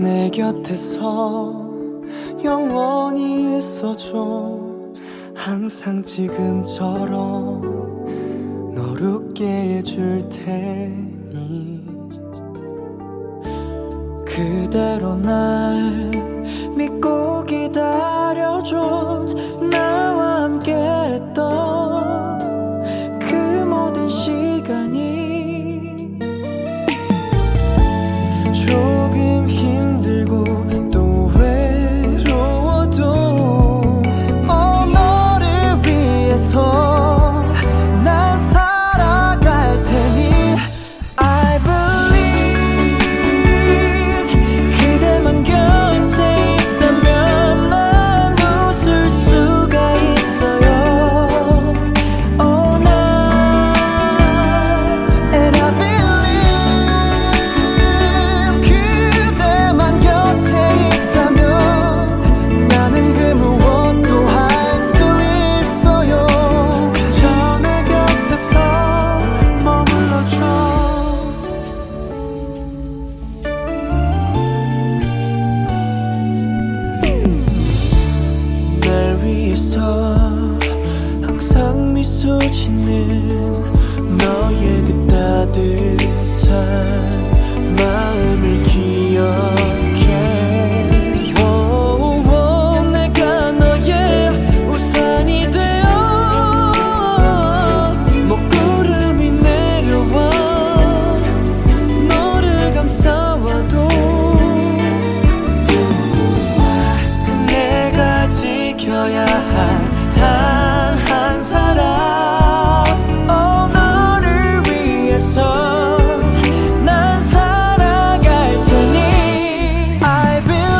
내 곁에서 영원히 있어줘. 항상 지금처럼 널 웃게 해줄 테니 그대로 날 믿고 기다려줘. 나와 함께 했던 그 모든 시간이 조금 힘들고 또 외로워도 너를 위해서 난 살아갈 테니 I believe 그대만 곁에 있다면 난 웃을 수가 있어요. Oh now and I believe 그대만 곁에 있다면 나는 그 무엇도 할 수 있어요. 그저 내 곁에서 머물러줘. 날 위해서 항상 미소 짓는 너의 그 따뜻한 마음을 기억해. 내가 너의 우산이 되어 먹구름이 내려와 너를 감싸와도 내가 지켜야 할 단 한 사람 너를 위해서 난 살아갈 테니 I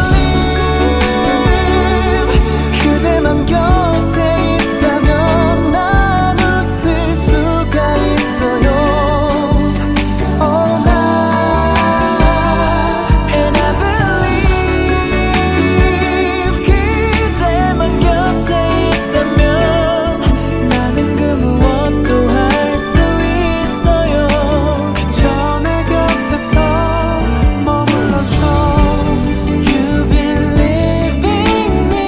believe 그대만 곁에 있다면 난 웃을 수가 있어요. Oh now and I believe 그대만 곁에 있다면 나는 그 무엇도 할 수 있어요. 그저 내 곁에서 머물러줘. You've been leaving me.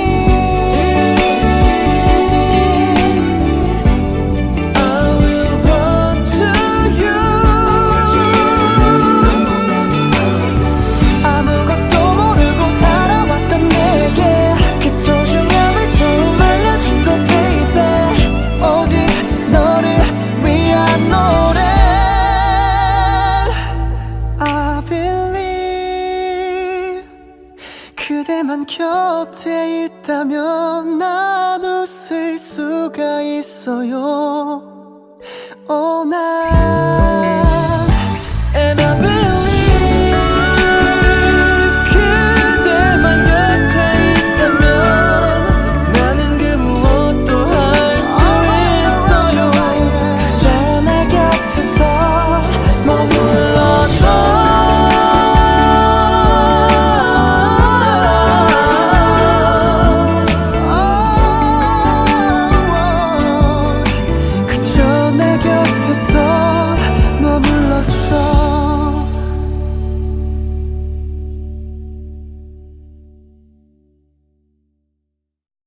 I will run to you. 아무것도 모르고 살아왔던 내게 그 소중함을 처음 알려준 거 baby. 오직 너를 위한 노래 I believe 그대만 곁에 있다면 난 웃을 수가 있어요. Oh now